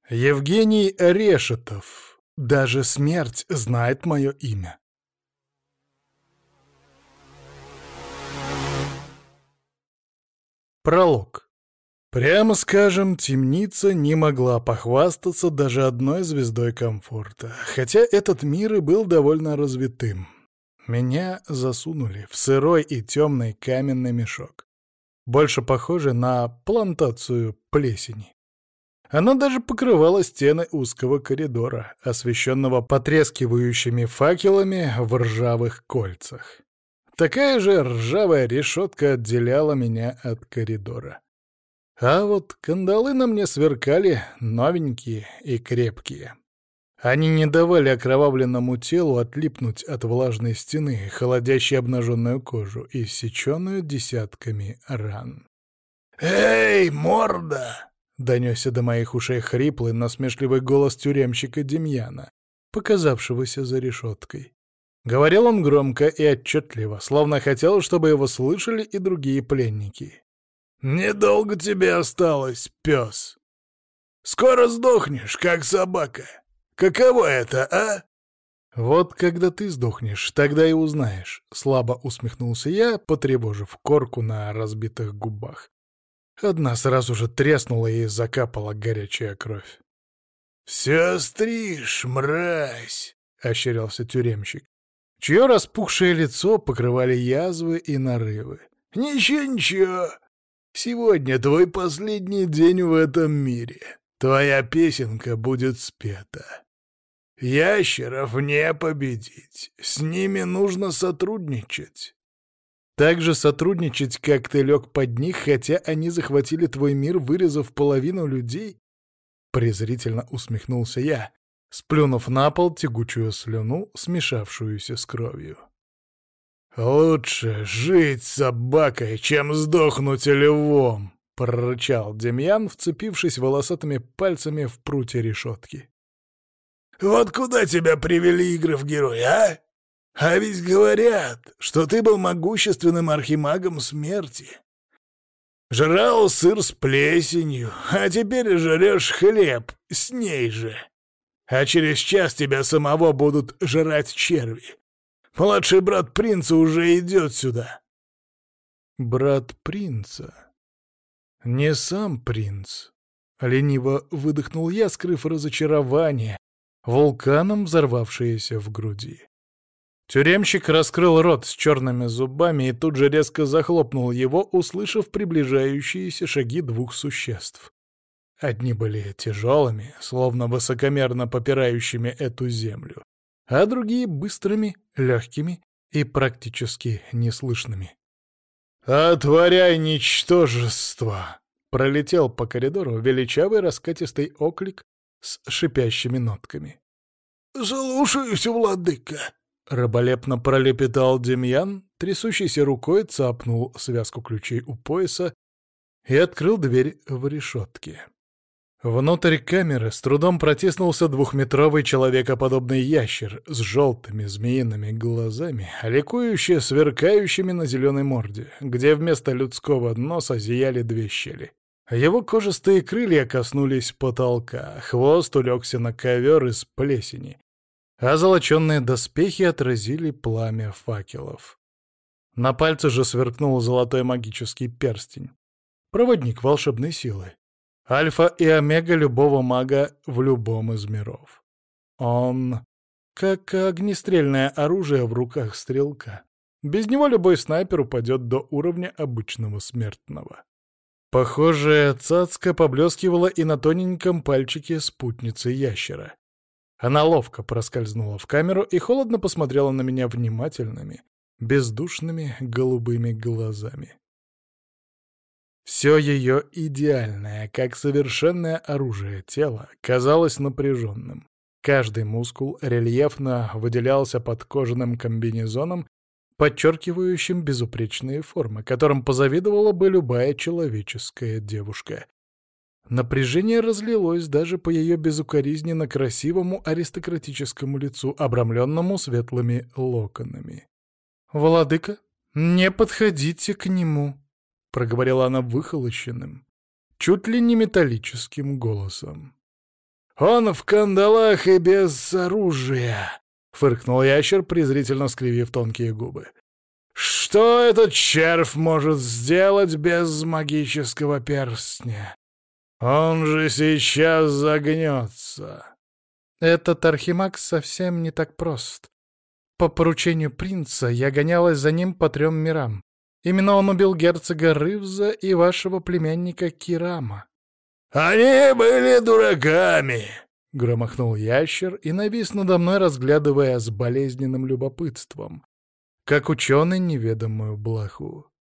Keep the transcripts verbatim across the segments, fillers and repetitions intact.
Евгений Решетов. Даже смерть знает мое имя. Пролог. Прямо скажем, темница не могла похвастаться даже одной звездой комфорта, хотя этот мир и был довольно развитым. Меня засунули в сырой и темный каменный мешок, больше похожий на плантацию плесени. Она даже покрывала стены узкого коридора, освещенного потрескивающими факелами в ржавых кольцах. Такая же ржавая решетка отделяла меня от коридора. А вот кандалы на мне сверкали новенькие и крепкие. Они не давали окровавленному телу отлипнуть от влажной стены, холодящей обнаженную кожу, иссеченную десятками ран. «Эй, морда!» — донесся до моих ушей хриплый, насмешливый голос тюремщика Демьяна, показавшегося за решеткой. Говорил он громко и отчетливо, словно хотел, чтобы его слышали и другие пленники. «Недолго тебе осталось, пес. Скоро сдохнешь, как собака. Каково это, а?» «Вот когда ты сдохнешь, тогда и узнаешь», — слабо усмехнулся я, потревожив корку на разбитых губах. Одна сразу же треснула и закапала горячая кровь. «Все остришь, мразь!» — ощерялся тюремщик, чье распухшее лицо покрывали язвы и нарывы. «Ничего-ничего, сегодня твой последний день в этом мире. Твоя песенка будет спета. Ящеров не победить, с ними нужно сотрудничать». «Так же сотрудничать, как ты лег под них, хотя они захватили твой мир, вырезав половину людей?» Презрительно усмехнулся я, сплюнув на пол тягучую слюну, смешавшуюся с кровью. «Лучше жить собакой, чем сдохнуть львом!» — прорычал Демьян, вцепившись волосатыми пальцами в прутья решетки. «Вот куда тебя привели игры в героя, а? А ведь говорят, что ты был могущественным архимагом смерти. Жрал сыр с плесенью, а теперь жрешь хлеб с ней же. А через час тебя самого будут жрать черви. Младший брат принца уже идет сюда». «Брат принца? Не сам принц?» — лениво выдохнул я, скрыв разочарование, вулканом взорвавшееся в груди. Тюремщик раскрыл рот с черными зубами и тут же резко захлопнул его, услышав приближающиеся шаги двух существ. Одни были тяжелыми, словно высокомерно попирающими эту землю, а другие — быстрыми, легкими и практически неслышными. «Отворяй, ничтожество!» — пролетел по коридору величавый раскатистый оклик с шипящими нотками. «Слушаюсь, владыка!» — раболепно пролепетал Демьян, трясущейся рукой цапнул связку ключей у пояса и открыл дверь в решетке. Внутрь камеры с трудом протиснулся двухметровый человекоподобный ящер с желтыми змеиными глазами, ликующе сверкающими на зеленой морде, где вместо людского носа зияли две щели. Его кожистые крылья коснулись потолка, хвост улегся на ковер из плесени, а золоченные доспехи отразили пламя факелов. На пальце же сверкнул золотой магический перстень, проводник волшебной силы. Альфа и омега любого мага в любом из миров. Он как огнестрельное оружие в руках стрелка. Без него любой снайпер упадет до уровня обычного смертного. Похожая цацка поблескивала и на тоненьком пальчике спутницы ящера. Она ловко проскользнула в камеру и холодно посмотрела на меня внимательными, бездушными голубыми глазами. Все ее идеальное, как совершенное оружие тело, казалось напряженным. Каждый мускул рельефно выделялся под кожаным комбинезоном, подчеркивающим безупречные формы, которым позавидовала бы любая человеческая девушка. Напряжение разлилось даже по ее безукоризненно красивому аристократическому лицу, обрамленному светлыми локонами. «Владыка, не подходите к нему», — проговорила она выхолощенным, чуть ли не металлическим голосом. Он в кандалах и без оружия!» — фыркнул ящер, презрительно скривив тонкие губы. «Что этот червь может сделать без магического перстня? Он же сейчас загнется!» «Этот архимаг совсем не так прост. По поручению принца я гонялась за ним по трем мирам. Именно он убил герцога Рывза и вашего племянника Кирама». «Они были дураками!» — громыхнул ящер и навис надо мной, разглядывая с болезненным любопытством, как ученый неведомую блоху.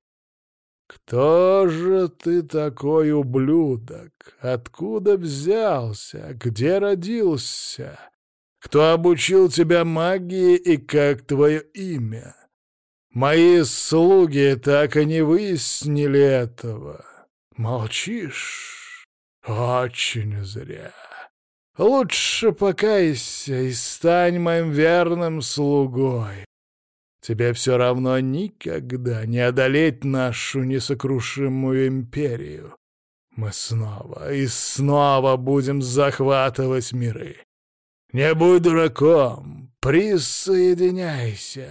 «Кто же ты такой, ублюдок? Откуда взялся? Где родился? Кто обучил тебя магии и как твое имя? Мои слуги так и не выяснили этого. Молчишь? Очень зря. Лучше покайся и стань моим верным слугой. Тебе все равно никогда не одолеть нашу несокрушимую империю. Мы снова и снова будем захватывать миры. Не будь дураком, присоединяйся».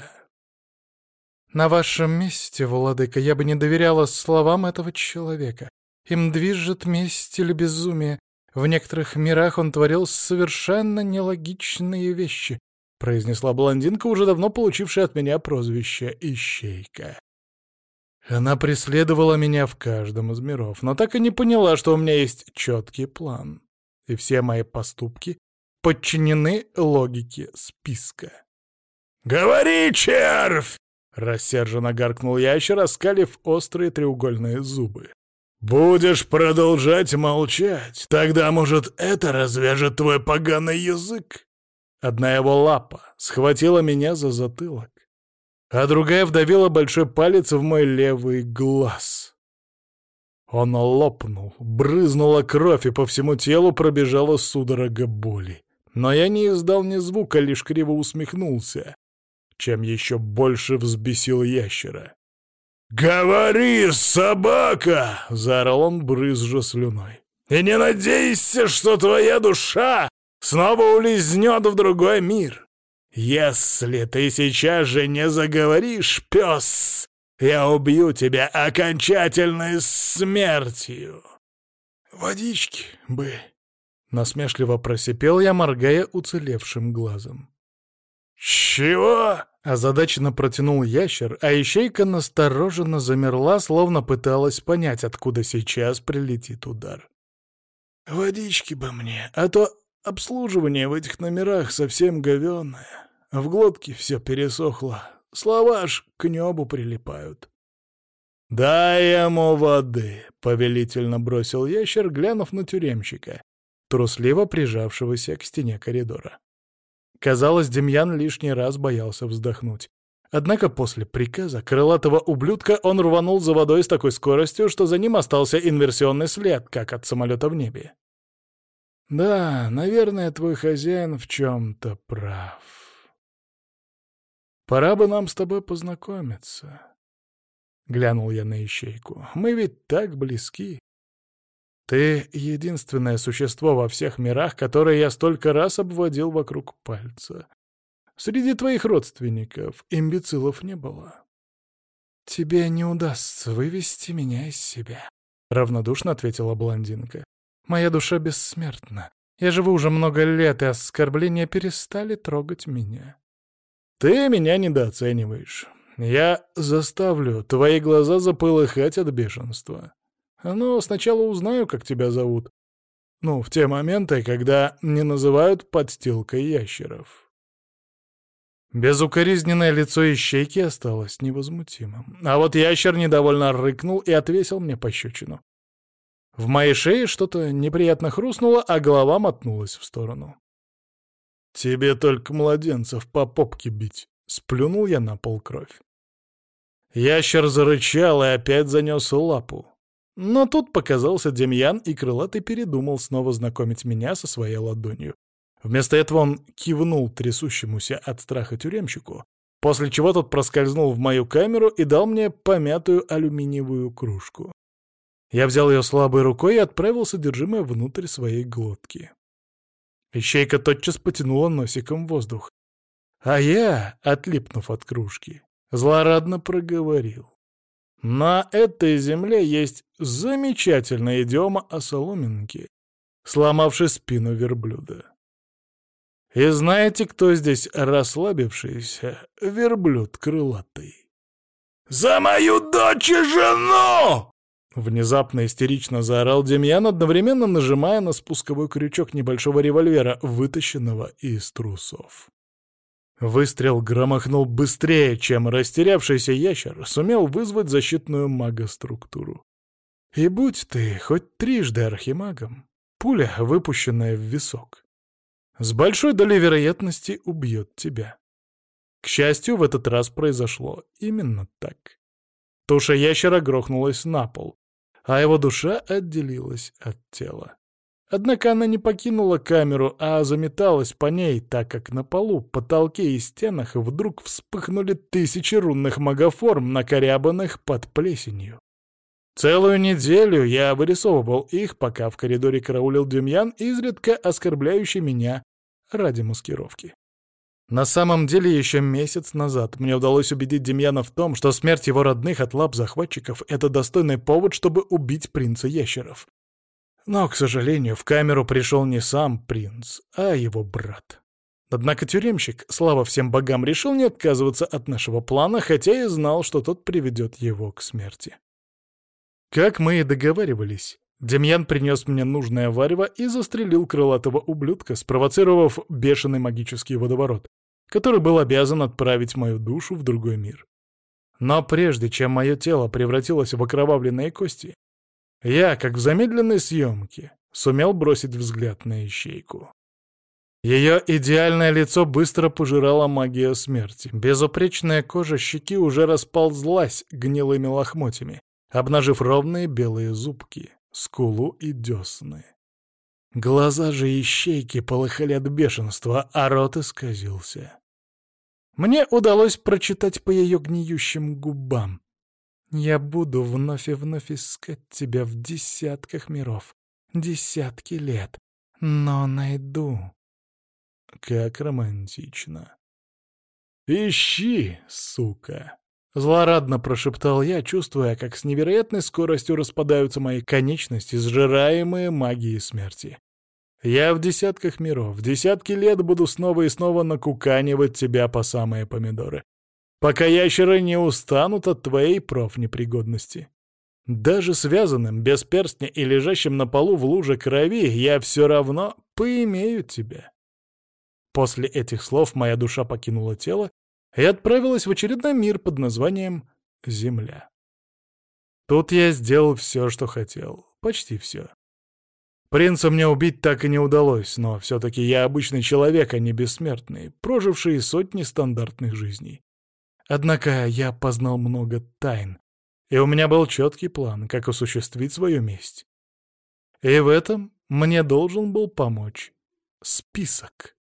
«На вашем месте, владыка, я бы не доверяла словам этого человека. Им движет месть или безумие. В некоторых мирах он творил совершенно нелогичные вещи», — произнесла блондинка, уже давно получившая от меня прозвище «Ищейка». Она преследовала меня в каждом из миров, но так и не поняла, что у меня есть четкий план, и все мои поступки подчинены логике списка. «Говори, червь!» — рассерженно гаркнул ящер, оскалив острые треугольные зубы. «Будешь продолжать молчать? Тогда, может, это развяжет твой поганый язык?» Одна его лапа схватила меня за затылок, а другая вдавила большой палец в мой левый глаз. Он лопнул, брызнула кровь, и по всему телу пробежала судорога боли. Но я не издал ни звука, лишь криво усмехнулся, чем еще больше взбесил ящера. «Говори, собака!» — заорал он, брызжа слюной. «И не надейся, что твоя душа снова улизнет в другой мир. Если ты сейчас же не заговоришь, пес, я убью тебя окончательной смертью!» «Водички бы!» — насмешливо просипел я, моргая уцелевшим глазом. «Чего?» — озадаченно протянул ящер, а ищейка настороженно замерла, словно пыталась понять, откуда сейчас прилетит удар. «Водички бы мне, а то обслуживание в этих номерах совсем говёное. В глотке все пересохло, слова аж к небу прилипают». «Дай ему воды», — повелительно бросил ящер, глянув на тюремщика, трусливо прижавшегося к стене коридора. Казалось, Демьян лишний раз боялся вздохнуть. Однако после приказа крылатого ублюдка он рванул за водой с такой скоростью, что за ним остался инверсионный след, как от самолета в небе. «Да, наверное, твой хозяин в чем-то прав. Пора бы нам с тобой познакомиться». Глянул я на ищейку. «Мы ведь так близки. Ты — единственное существо во всех мирах, которое я столько раз обводил вокруг пальца. Среди твоих родственников имбецилов не было». «Тебе не удастся вывести меня из себя», — равнодушно ответила блондинка. «Моя душа бессмертна. Я живу уже много лет, и оскорбления перестали трогать меня». «Ты меня недооцениваешь. Я заставлю твои глаза заполыхать от бешенства. Но сначала узнаю, как тебя зовут. Ну, в те моменты, когда не называют подстилкой ящеров». Безукоризненное лицо ищейки осталось невозмутимым. А вот ящер недовольно рыкнул и отвесил мне пощечину. В моей шее что-то неприятно хрустнуло, а голова мотнулась в сторону. «Тебе только младенцев по попке бить», — сплюнул я на пол кровь. Ящер зарычал и опять занес лапу. Но тут показался Демьян, и крылатый передумал снова знакомить меня со своей ладонью. Вместо этого он кивнул трясущемуся от страха тюремщику, после чего тот проскользнул в мою камеру и дал мне помятую алюминиевую кружку. Я взял ее слабой рукой и отправил содержимое внутрь своей глотки. Ищейка тотчас потянула носиком воздух. А я, отлипнув от кружки, злорадно проговорил. На этой земле есть замечательная идиома о соломинке, сломавшей спину верблюда. И знаете, кто здесь расслабившийся верблюд крылатый? «За мою дочь и жену!» Внезапно истерично заорал Демьян, одновременно нажимая на спусковой крючок небольшого револьвера, вытащенного из трусов. Выстрел громыхнул быстрее, чем растерявшийся ящер сумел вызвать защитную магоструктуру. И будь ты хоть трижды архимагом, пуля, выпущенная в висок, с большой долей вероятности убьет тебя. К счастью, в этот раз произошло именно так. Туша ящера грохнулась на пол, а его душа отделилась от тела. Однако она не покинула камеру, а заметалась по ней, так как на полу, потолке и стенах вдруг вспыхнули тысячи рунных магоформ, накорябанных под плесенью. Целую неделю я вырисовывал их, пока в коридоре караулил Демьян, изредка оскорбляющий меня ради маскировки. На самом деле, еще месяц назад мне удалось убедить Демьяна в том, что смерть его родных от лап захватчиков — это достойный повод, чтобы убить принца ящеров. Но, к сожалению, в камеру пришел не сам принц, а его брат. Однако тюремщик, слава всем богам, решил не отказываться от нашего плана, хотя и знал, что тот приведет его к смерти. Как мы и договаривались, Демьян принес мне нужное варево и застрелил крылатого ублюдка, спровоцировав бешеный магический водоворот, который был обязан отправить мою душу в другой мир. Но прежде чем мое тело превратилось в окровавленные кости, я, как в замедленной съемке, сумел бросить взгляд на ищейку. Ее идеальное лицо быстро пожирала магия смерти. Безупречная кожа щеки уже расползлась гнилыми лохмотьями, обнажив ровные белые зубки, скулу и десны. Глаза же ищейки полыхали от бешенства, а рот исказился. Мне удалось прочитать по ее гниющим губам. Я буду вновь и вновь искать тебя в десятках миров, десятки лет, но найду. Как романтично. «Ищи, сука!» — злорадно прошептал я, чувствуя, как с невероятной скоростью распадаются мои конечности, сжираемые магией смерти. «Я в десятках миров, в десятки лет буду снова и снова накуканивать тебя по самые помидоры, пока ящеры не устанут от твоей профнепригодности. Даже связанным, без перстня и лежащим на полу в луже крови, я все равно поимею тебя». После этих слов моя душа покинула тело и отправилась в очередной мир под названием Земля. Тут я сделал все, что хотел. Почти все. Принца мне убить так и не удалось, но все-таки я обычный человек, а не бессмертный, проживший сотни стандартных жизней. Однако я познал много тайн, и у меня был четкий план, как осуществить свою месть. И в этом мне должен был помочь список.